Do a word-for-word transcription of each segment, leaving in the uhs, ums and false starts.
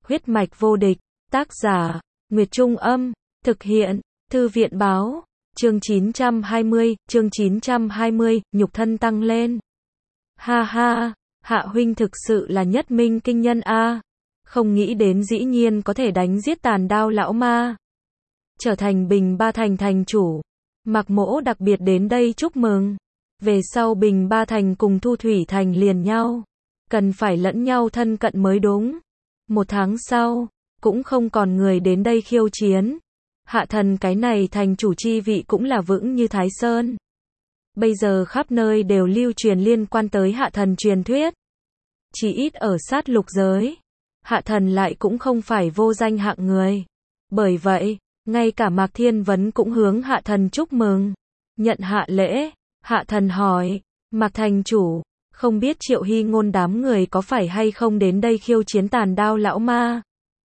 Huyết mạch vô địch, tác giả, Nguyệt Trung Âm, thực hiện, Thư viện Báo, chương chín trăm hai mươi, chương chín trăm hai mươi, nhục thân tăng lên. Ha ha, Hạ huynh thực sự là nhất minh kinh nhân a, không nghĩ đến dĩ nhiên có thể đánh giết Tàn Đao lão ma, trở thành Bình Ba Thành thành chủ. Mạc Mỗ đặc biệt đến đây chúc mừng. Về sau Bình Ba Thành cùng Thu Thủy Thành liền nhau, cần phải lẫn nhau thân cận mới đúng. Một tháng sau, cũng không còn người đến đây khiêu chiến. Hạ thần cái này thành chủ chi vị cũng là vững như Thái Sơn. Bây giờ khắp nơi đều lưu truyền liên quan tới hạ thần truyền thuyết. Chỉ ít ở sát lục giới, hạ thần lại cũng không phải vô danh hạng người. Bởi vậy, ngay cả Mạc Thiên Vấn cũng hướng hạ thần chúc mừng. Nhận hạ lễ, hạ thần hỏi, Mạc thành chủ, không biết Triệu Hy Ngôn đám người có phải hay không đến đây khiêu chiến Tàn Đao lão ma?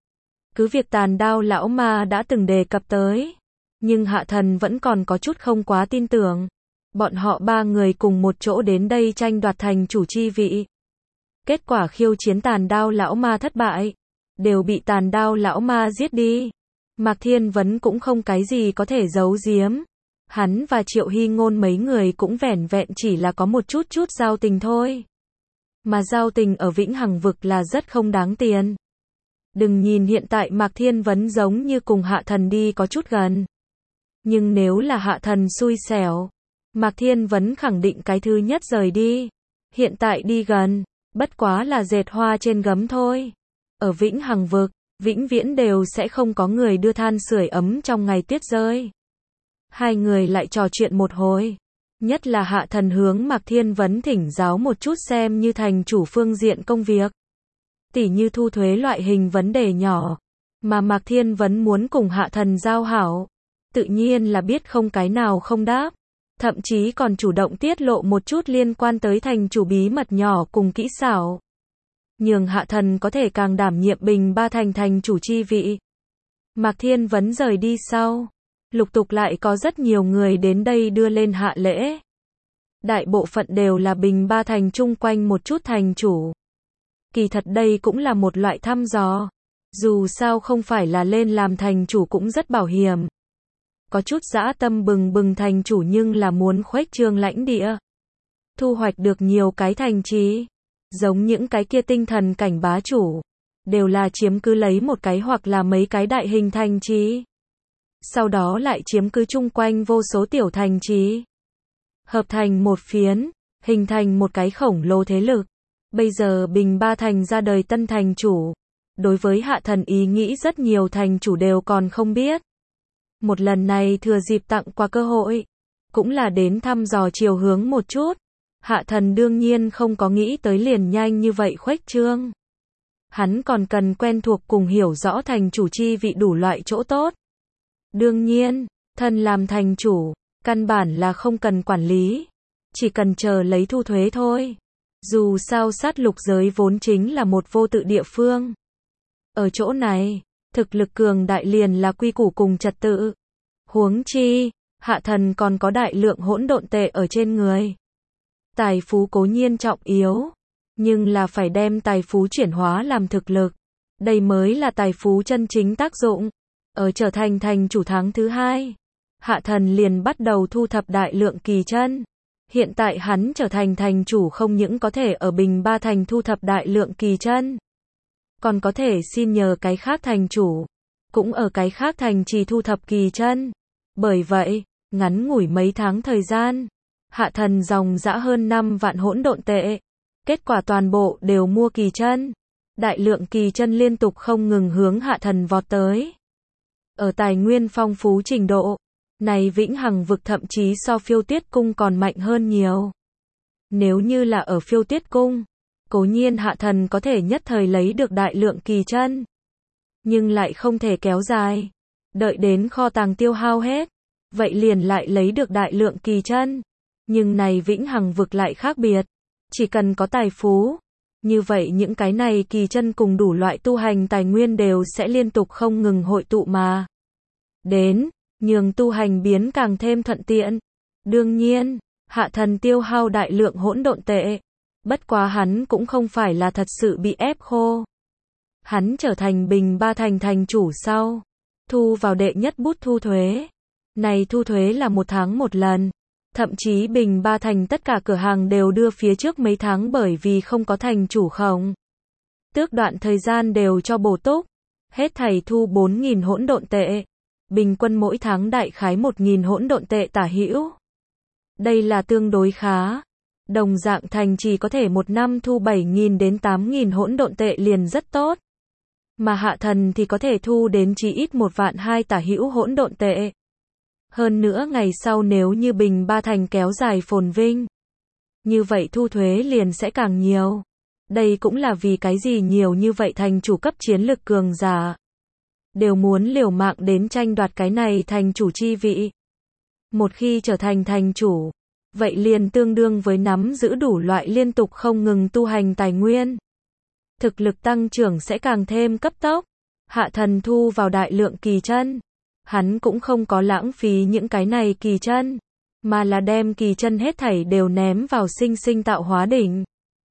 Cứ việc Tàn Đao lão ma đã từng đề cập tới, nhưng hạ thần vẫn còn có chút không quá tin tưởng. Bọn họ ba người cùng một chỗ đến đây tranh đoạt thành chủ chi vị. Kết quả khiêu chiến Tàn Đao lão ma thất bại, đều bị Tàn Đao lão ma giết đi. Mạc Thiên Vấn cũng không cái gì có thể giấu giếm. Hắn và Triệu Hy Ngôn mấy người cũng vẻn vẹn chỉ là có một chút chút giao tình thôi. Mà giao tình ở Vĩnh Hằng vực là rất không đáng tiền. Đừng nhìn hiện tại Mạc Thiên Vấn giống như cùng hạ thần đi có chút gần. Nhưng nếu là hạ thần xui xẻo, Mạc Thiên Vấn khẳng định cái thứ nhất rời đi. Hiện tại đi gần, bất quá là dệt hoa trên gấm thôi. Ở Vĩnh Hằng vực, vĩnh viễn đều sẽ không có người đưa than sưởi ấm trong ngày tuyết rơi. Hai người lại trò chuyện một hồi. Nhất là hạ thần hướng Mạc Thiên Vấn thỉnh giáo một chút xem như thành chủ phương diện công việc. Tỉ như thu thuế loại hình vấn đề nhỏ, mà Mạc Thiên Vấn muốn cùng hạ thần giao hảo. Tự nhiên là biết không cái nào không đáp. Thậm chí còn chủ động tiết lộ một chút liên quan tới thành chủ bí mật nhỏ cùng kỹ xảo. Nhường hạ thần có thể càng đảm nhiệm Bình Ba Thành thành chủ chi vị. Mạc Thiên Vấn rời đi sau, lục tục lại có rất nhiều người đến đây đưa lên hạ lễ. Đại bộ phận đều là Bình Ba Thành chung quanh một chút thành chủ. Kỳ thật đây cũng là một loại thăm dò. Dù sao không phải là lên làm thành chủ cũng rất bảo hiểm. Có chút dã tâm bừng bừng thành chủ nhưng là muốn khuếch trương lãnh địa. Thu hoạch được nhiều cái thành trì. Giống những cái kia tinh thần cảnh bá chủ. Đều là chiếm cứ lấy một cái hoặc là mấy cái đại hình thành trì. Sau đó lại chiếm cứ chung quanh vô số tiểu thành trì. Hợp thành một phiến, hình thành một cái khổng lồ thế lực. Bây giờ Bình Ba Thành ra đời tân thành chủ. Đối với hạ thần ý nghĩ rất nhiều thành chủ đều còn không biết. Một lần này thừa dịp tặng qua cơ hội, cũng là đến thăm dò chiều hướng một chút. Hạ thần đương nhiên không có nghĩ tới liền nhanh như vậy khuếch trương. Hắn còn cần quen thuộc cùng hiểu rõ thành chủ chi vị đủ loại chỗ tốt. Đương nhiên, thân làm thành chủ, căn bản là không cần quản lý. Chỉ cần chờ lấy thu thuế thôi. Dù sao sát lục giới vốn chính là một vô tự địa phương. Ở chỗ này, thực lực cường đại liền là quy củ cùng trật tự. Huống chi, hạ thần còn có đại lượng hỗn độn tệ ở trên người. Tài phú cố nhiên trọng yếu, nhưng là phải đem tài phú chuyển hóa làm thực lực. Đây mới là tài phú chân chính tác dụng. Ở trở thành thành chủ tháng thứ hai, hạ thần liền bắt đầu thu thập đại lượng kỳ chân. Hiện tại hắn trở thành thành chủ không những có thể ở Bình Ba Thành thu thập đại lượng kỳ chân, còn có thể xin nhờ cái khác thành chủ, cũng ở cái khác thành trì thu thập kỳ chân. Bởi vậy, ngắn ngủi mấy tháng thời gian, hạ thần dòng dã hơn năm vạn hỗn độn tệ. Kết quả toàn bộ đều mua kỳ chân. Đại lượng kỳ chân liên tục không ngừng hướng hạ thần vọt tới. Ở tài nguyên phong phú trình độ này Vĩnh Hằng vực thậm chí so Phiêu Tuyết cung còn mạnh hơn nhiều. Nếu như là ở Phiêu Tuyết cung, cố nhiên hạ thần có thể nhất thời lấy được đại lượng kỳ chân, nhưng lại không thể kéo dài. Đợi đến kho tàng tiêu hao hết, vậy liền lại lấy được đại lượng kỳ chân. Nhưng này Vĩnh Hằng vực lại khác biệt. Chỉ cần có tài phú, như vậy những cái này kỳ chân cùng đủ loại tu hành tài nguyên đều sẽ liên tục không ngừng hội tụ mà đến, nhường tu hành biến càng thêm thuận tiện. Đương nhiên, hạ thần tiêu hao đại lượng hỗn độn tệ. Bất quá hắn cũng không phải là thật sự bị ép khô. Hắn trở thành Bình Ba Thành thành chủ sau, thu vào đệ nhất bút thu thuế. Này thu thuế là một tháng một lần. Thậm chí Bình Ba Thành tất cả cửa hàng đều đưa phía trước mấy tháng bởi vì không có thành chủ khổng. Tước đoạn thời gian đều cho bổ túc. Hết thảy thu bốn nghìn hỗn độn tệ. Bình quân mỗi tháng đại khái một nghìn hỗn độn tệ tả hữu. Đây là tương đối khá. Đồng dạng thành chỉ có thể một năm thu bảy nghìn đến tám nghìn hỗn độn tệ liền rất tốt. Mà hạ thần thì có thể thu đến chí ít một vạn hai tả hữu hỗn độn tệ. Hơn nữa ngày sau nếu như Bình Ba Thành kéo dài phồn vinh, như vậy thu thuế liền sẽ càng nhiều. Đây cũng là vì cái gì nhiều như vậy thành chủ cấp chiến lực cường giả đều muốn liều mạng đến tranh đoạt cái này thành chủ chi vị. Một khi trở thành thành chủ, vậy liền tương đương với nắm giữ đủ loại liên tục không ngừng tu hành tài nguyên. Thực lực tăng trưởng sẽ càng thêm cấp tốc. Hạ thần thu vào đại lượng kỳ chân. Hắn cũng không có lãng phí những cái này kỳ chân, mà là đem kỳ chân hết thảy đều ném vào sinh sinh tạo hóa đỉnh.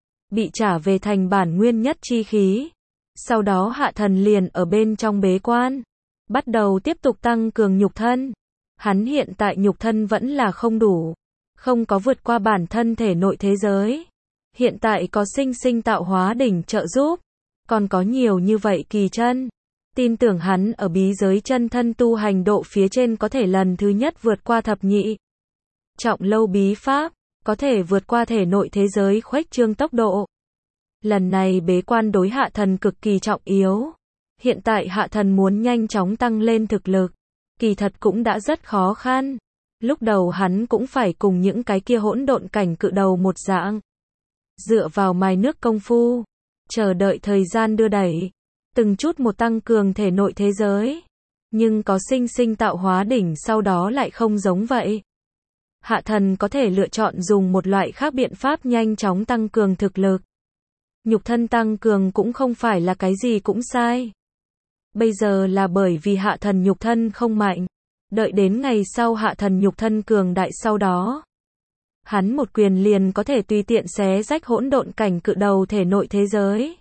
Bị trả về thành bản nguyên nhất chi khí. Sau đó hạ thần liền ở bên trong bế quan. Bắt đầu tiếp tục tăng cường nhục thân. Hắn hiện tại nhục thân vẫn là không đủ. Không có vượt qua bản thân thể nội thế giới. Hiện tại có sinh sinh tạo hóa đỉnh trợ giúp. Còn có nhiều như vậy kỳ chân. Tin tưởng hắn ở bí giới chân thân tu hành độ phía trên có thể lần thứ nhất vượt qua thập nhị trọng lâu bí pháp, có thể vượt qua thể nội thế giới khuếch trương tốc độ. Lần này bế quan đối hạ thần cực kỳ trọng yếu. Hiện tại hạ thần muốn nhanh chóng tăng lên thực lực, kỳ thật cũng đã rất khó khăn. Lúc đầu hắn cũng phải cùng những cái kia hỗn độn cảnh cự đầu một dạng. Dựa vào mài nước công phu, chờ đợi thời gian đưa đẩy. Từng chút một tăng cường thể nội thế giới. Nhưng có sinh sinh tạo hóa đỉnh sau đó lại không giống vậy. Hạ thần có thể lựa chọn dùng một loại khác biện pháp nhanh chóng tăng cường thực lực. Nhục thân tăng cường cũng không phải là cái gì cũng sai. Bây giờ là bởi vì hạ thần nhục thân không mạnh. Đợi đến ngày sau hạ thần nhục thân cường đại sau đó. Hắn một quyền liền có thể tùy tiện xé rách hỗn độn cảnh cự đầu thể nội thế giới.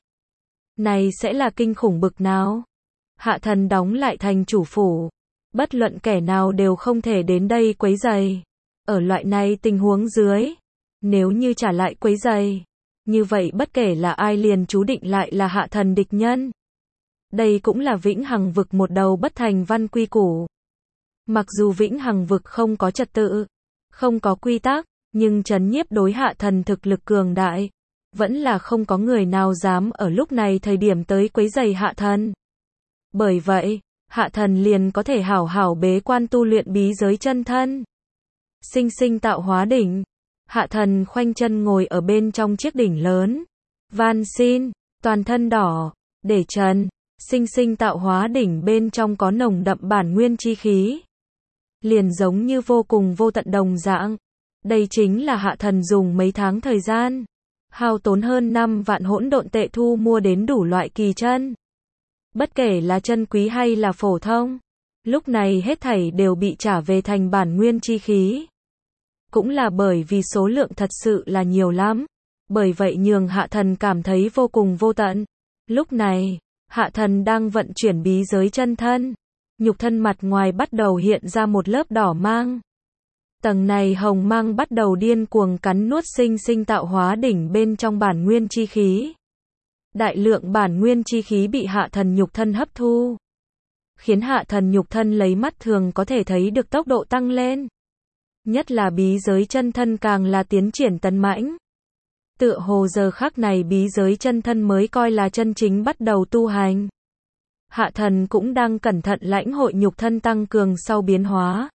Này sẽ là kinh khủng bực nào? Hạ thần đóng lại thành chủ phủ. Bất luận kẻ nào đều không thể đến đây quấy rầy. Ở loại này tình huống dưới, nếu như trả lại quấy rầy, như vậy bất kể là ai liền chú định lại là hạ thần địch nhân. Đây cũng là vĩnh hằng vực một đầu bất thành văn quy củ. Mặc dù vĩnh hằng vực không có trật tự, không có quy tắc, nhưng trấn nhiếp đối hạ thần thực lực cường đại. Vẫn là không có người nào dám ở lúc này thời điểm tới quấy rầy hạ thần. Bởi vậy, hạ thần liền có thể hảo hảo bế quan tu luyện bí giới chân thân. Sinh sinh tạo hóa đỉnh. Hạ thần khoanh chân ngồi ở bên trong chiếc đỉnh lớn. Van xin, toàn thân đỏ, để trần. Sinh sinh tạo hóa đỉnh bên trong có nồng đậm bản nguyên chi khí. Liền giống như vô cùng vô tận đồng dạng. Đây chính là hạ thần dùng mấy tháng thời gian. Hao tốn hơn năm vạn hỗn độn tệ thu mua đến đủ loại kỳ chân. Bất kể là chân quý hay là phổ thông. Lúc này hết thảy đều bị trả về thành bản nguyên chi khí. Cũng là bởi vì số lượng thật sự là nhiều lắm. Bởi vậy nhường hạ thần cảm thấy vô cùng vô tận. Lúc này, hạ thần đang vận chuyển bí giới chân thân. Nhục thân mặt ngoài bắt đầu hiện ra một lớp đỏ mang. Tầng này hồng mang bắt đầu điên cuồng cắn nuốt sinh sinh tạo hóa đỉnh bên trong bản nguyên chi khí. Đại lượng bản nguyên chi khí bị hạ thần nhục thân hấp thu. Khiến hạ thần nhục thân lấy mắt thường có thể thấy được tốc độ tăng lên. Nhất là bí giới chân thân càng là tiến triển tấn mãnh. Tựa hồ giờ khắc này bí giới chân thân mới coi là chân chính bắt đầu tu hành. Hạ thần cũng đang cẩn thận lãnh hội nhục thân tăng cường sau biến hóa.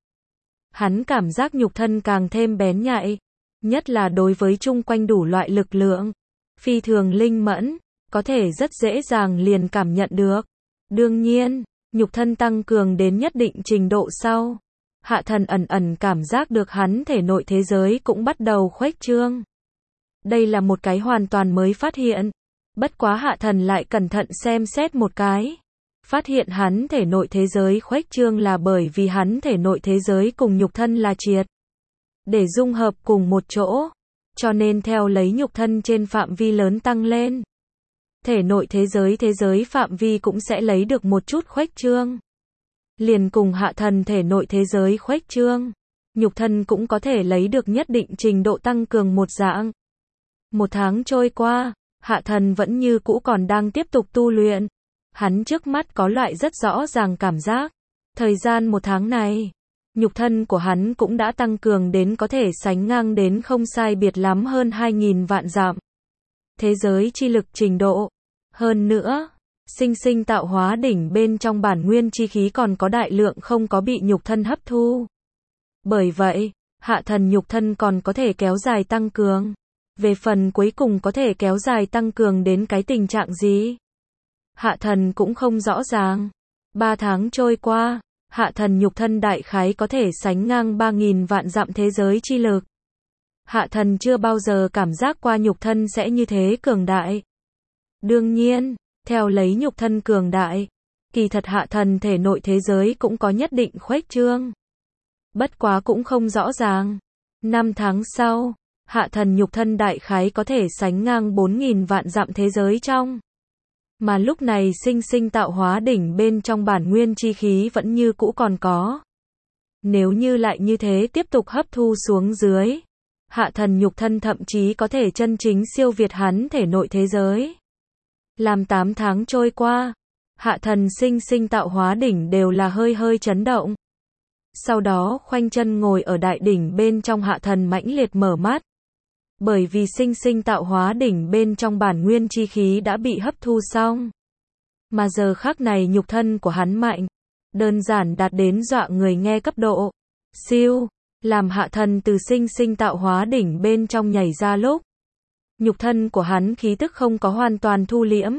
Hắn cảm giác nhục thân càng thêm bén nhạy, nhất là đối với chung quanh đủ loại lực lượng, phi thường linh mẫn, có thể rất dễ dàng liền cảm nhận được. Đương nhiên, nhục thân tăng cường đến nhất định trình độ sau, hạ thần ẩn ẩn cảm giác được hắn thể nội thế giới cũng bắt đầu khuếch trương. Đây là một cái hoàn toàn mới phát hiện, bất quá hạ thần lại cẩn thận xem xét một cái. Phát hiện hắn thể nội thế giới khuếch trương là bởi vì hắn thể nội thế giới cùng nhục thân là triệt để dung hợp cùng một chỗ, cho nên theo lấy nhục thân trên phạm vi lớn tăng lên. thể nội thế giới thế giới phạm vi cũng sẽ lấy được một chút khuếch trương. Liền cùng hạ thần thể nội thế giới khuếch trương, nhục thân cũng có thể lấy được nhất định trình độ tăng cường một dạng. Một tháng trôi qua, hạ thần vẫn như cũ còn đang tiếp tục tu luyện. Hắn trước mắt có loại rất rõ ràng cảm giác. Thời gian một tháng này, nhục thân của hắn cũng đã tăng cường đến có thể sánh ngang đến không sai biệt lắm hơn hai nghìn vạn dặm. Thế giới chi lực trình độ. Hơn nữa, sinh sinh tạo hóa đỉnh bên trong bản nguyên chi khí còn có đại lượng không có bị nhục thân hấp thu. Bởi vậy, hạ thần nhục thân còn có thể kéo dài tăng cường. Về phần cuối cùng có thể kéo dài tăng cường đến cái tình trạng gì? Hạ thần cũng không rõ ràng. Ba tháng trôi qua, hạ thần nhục thân đại khái có thể sánh ngang ba nghìn vạn dặm thế giới chi lực. Hạ thần chưa bao giờ cảm giác qua nhục thân sẽ như thế cường đại. Đương nhiên, theo lấy nhục thân cường đại, kỳ thật hạ thần thể nội thế giới cũng có nhất định khuếch trương. Bất quá cũng không rõ ràng. Năm tháng sau, hạ thần nhục thân đại khái có thể sánh ngang bốn nghìn vạn dặm thế giới trong. Mà lúc này sinh sinh tạo hóa đỉnh bên trong bản nguyên chi khí vẫn như cũ còn có. Nếu như lại như thế tiếp tục hấp thu xuống dưới, hạ thần nhục thân thậm chí có thể chân chính siêu việt hắn thể nội thế giới. Làm tám tháng trôi qua, hạ thần sinh sinh tạo hóa đỉnh đều là hơi hơi chấn động. Sau đó khoanh chân ngồi ở đại đỉnh bên trong hạ thần mãnh liệt mở mắt. Bởi vì sinh sinh tạo hóa đỉnh bên trong bản nguyên chi khí đã bị hấp thu xong. Mà giờ khắc này nhục thân của hắn mạnh, đơn giản đạt đến dọa người nghe cấp độ. Siêu, làm hạ thần từ sinh sinh tạo hóa đỉnh bên trong nhảy ra lúc. Nhục thân của hắn khí tức không có hoàn toàn thu liễm.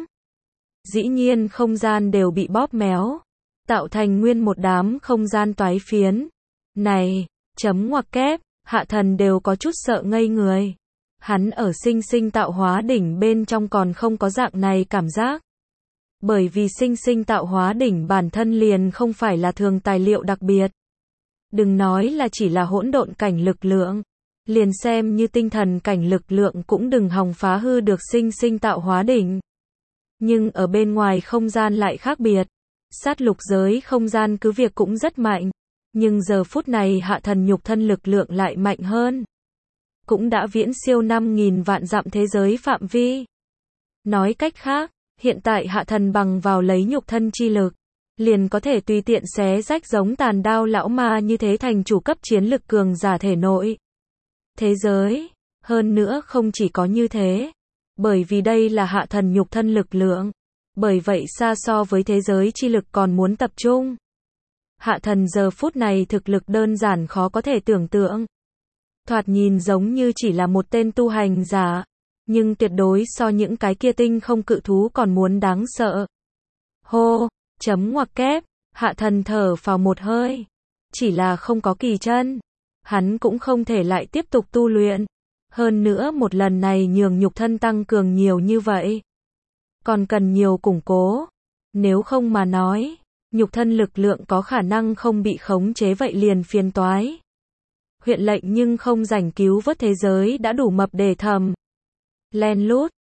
Dĩ nhiên không gian đều bị bóp méo, tạo thành nguyên một đám không gian toái phiến. Này, chấm ngoặc kép, hạ thần đều có chút sợ ngây người. Hắn ở sinh sinh tạo hóa đỉnh bên trong còn không có dạng này cảm giác. Bởi vì sinh sinh tạo hóa đỉnh bản thân liền không phải là thường tài liệu đặc biệt. Đừng nói là chỉ là hỗn độn cảnh lực lượng. Liền xem như tinh thần cảnh lực lượng cũng đừng hòng phá hư được sinh sinh tạo hóa đỉnh. Nhưng ở bên ngoài không gian lại khác biệt. Sát lục giới không gian cứ việc cũng rất mạnh. Nhưng giờ phút này hạ thần nhục thân lực lượng lại mạnh hơn. Cũng đã viễn siêu năm nghìn vạn dặm thế giới phạm vi. Nói cách khác, hiện tại hạ thần bằng vào lấy nhục thân chi lực, liền có thể tùy tiện xé rách giống tàn đao lão ma như thế thành chủ cấp chiến lực cường giả thể nội. Thế giới, hơn nữa không chỉ có như thế, bởi vì đây là hạ thần nhục thân lực lượng, bởi vậy xa so với thế giới chi lực còn muốn tập trung. Hạ thần giờ phút này thực lực đơn giản khó có thể tưởng tượng. Thoạt nhìn giống như chỉ là một tên tu hành giả, nhưng tuyệt đối so những cái kia tinh không cự thú còn muốn đáng sợ. Hô, chấm ngoặc kép, hạ thần thở phào một hơi. Chỉ là không có kỳ chân, hắn cũng không thể lại tiếp tục tu luyện. Hơn nữa một lần này nhường nhục thân tăng cường nhiều như vậy, còn cần nhiều củng cố. Nếu không mà nói, nhục thân lực lượng có khả năng không bị khống chế vậy liền phiền toái. Huyện lệnh nhưng không rảnh cứu vớt thế giới đã đủ mập để thầm. Len lút,